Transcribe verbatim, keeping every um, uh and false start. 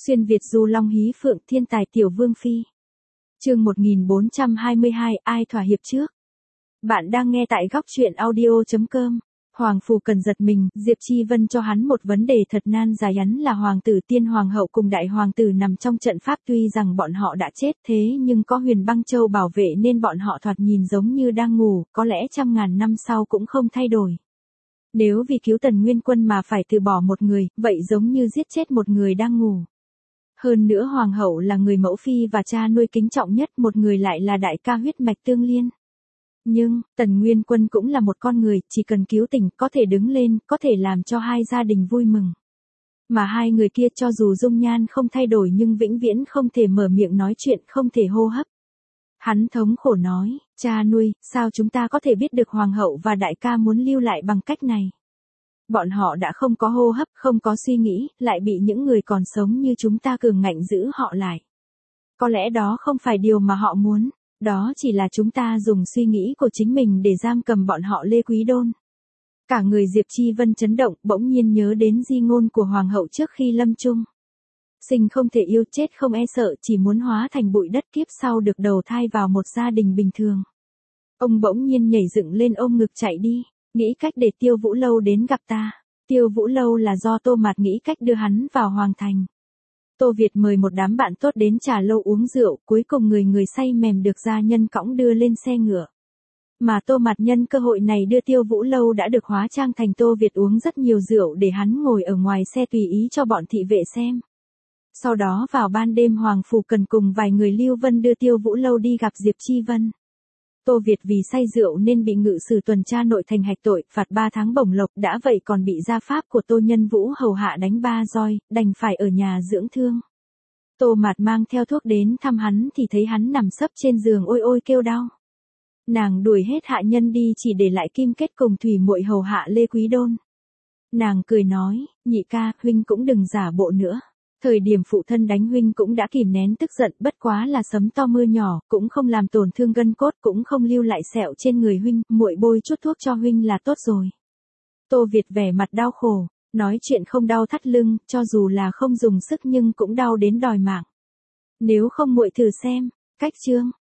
Xuyên Việt du long hí phượng thiên tài tiểu vương phi. Chương một nghìn bốn trăm hai mươi hai, ai thỏa hiệp trước? Bạn đang nghe tại góc truyện audio chấm com. Hoàng Phủ Cần giật mình, Diệp Chi Vân cho hắn một vấn đề thật nan giải, hắn là hoàng tử, tiên hoàng hậu cùng đại hoàng tử nằm trong trận pháp, tuy rằng bọn họ đã chết thế nhưng có Huyền Băng Châu bảo vệ nên bọn họ thoạt nhìn giống như đang ngủ, có lẽ trăm ngàn năm sau cũng không thay đổi. Nếu vì cứu Tần Nguyên Quân mà phải từ bỏ một người, vậy giống như giết chết một người đang ngủ. Hơn nữa hoàng hậu là người mẫu phi và cha nuôi kính trọng nhất, một người lại là đại ca huyết mạch tương liên. Nhưng, Tần Nguyên Quân cũng là một con người, chỉ cần cứu tỉnh, có thể đứng lên, có thể làm cho hai gia đình vui mừng. Mà hai người kia cho dù dung nhan không thay đổi nhưng vĩnh viễn không thể mở miệng nói chuyện, không thể hô hấp. Hắn thống khổ nói, cha nuôi, sao chúng ta có thể biết được hoàng hậu và đại ca muốn lưu lại bằng cách này? Bọn họ đã không có hô hấp, không có suy nghĩ, lại bị những người còn sống như chúng ta cường ngạnh giữ họ lại. Có lẽ đó không phải điều mà họ muốn. Đó chỉ là chúng ta dùng suy nghĩ của chính mình để giam cầm bọn họ. Lê Quý Đôn. Cả người Diệp Chi Vân chấn động, bỗng nhiên nhớ đến di ngôn của hoàng hậu trước khi lâm chung. Sinh không thể yêu, chết không e sợ, chỉ muốn hóa thành bụi đất, kiếp sau được đầu thai vào một gia đình bình thường. Ông bỗng nhiên nhảy dựng lên ôm ngực chạy đi, nghĩ cách để Tiêu Vũ Lâu đến gặp ta. Tiêu Vũ Lâu là do Tô Mạt nghĩ cách đưa hắn vào hoàng thành. Tô Việt mời một đám bạn tốt đến trà lâu uống rượu, cuối cùng người người say mềm được gia nhân cõng đưa lên xe ngựa. Mà Tô Mạt nhân cơ hội này đưa Tiêu Vũ Lâu đã được hóa trang thành Tô Việt uống rất nhiều rượu để hắn ngồi ở ngoài xe tùy ý cho bọn thị vệ xem. Sau đó vào ban đêm Hoàng Phủ Cần cùng vài người Lưu Vân đưa Tiêu Vũ Lâu đi gặp Diệp Chi Vân. Tô Việt vì say rượu nên bị ngự sử tuần tra nội thành hạch tội, phạt ba tháng bổng lộc, đã vậy còn bị gia pháp của Tô Nhân Vũ hầu hạ đánh ba roi, đành phải ở nhà dưỡng thương. Tô Mạt mang theo thuốc đến thăm hắn thì thấy hắn nằm sấp trên giường ôi ôi kêu đau. Nàng đuổi hết hạ nhân đi chỉ để lại Kim Kết cùng Thủy Muội hầu hạ Lê Quý Đôn. Nàng cười nói, nhị ca, huynh cũng đừng giả bộ nữa. Thời điểm phụ thân đánh huynh cũng đã kìm nén tức giận, bất quá là sấm to mưa nhỏ, cũng không làm tổn thương gân cốt, cũng không lưu lại sẹo trên người huynh, muội bôi chút thuốc cho huynh là tốt rồi. Tô Việt vẻ mặt đau khổ, nói chuyện không đau thắt lưng, cho dù là không dùng sức nhưng cũng đau đến đòi mạng. Nếu không muội thử xem, cách chương,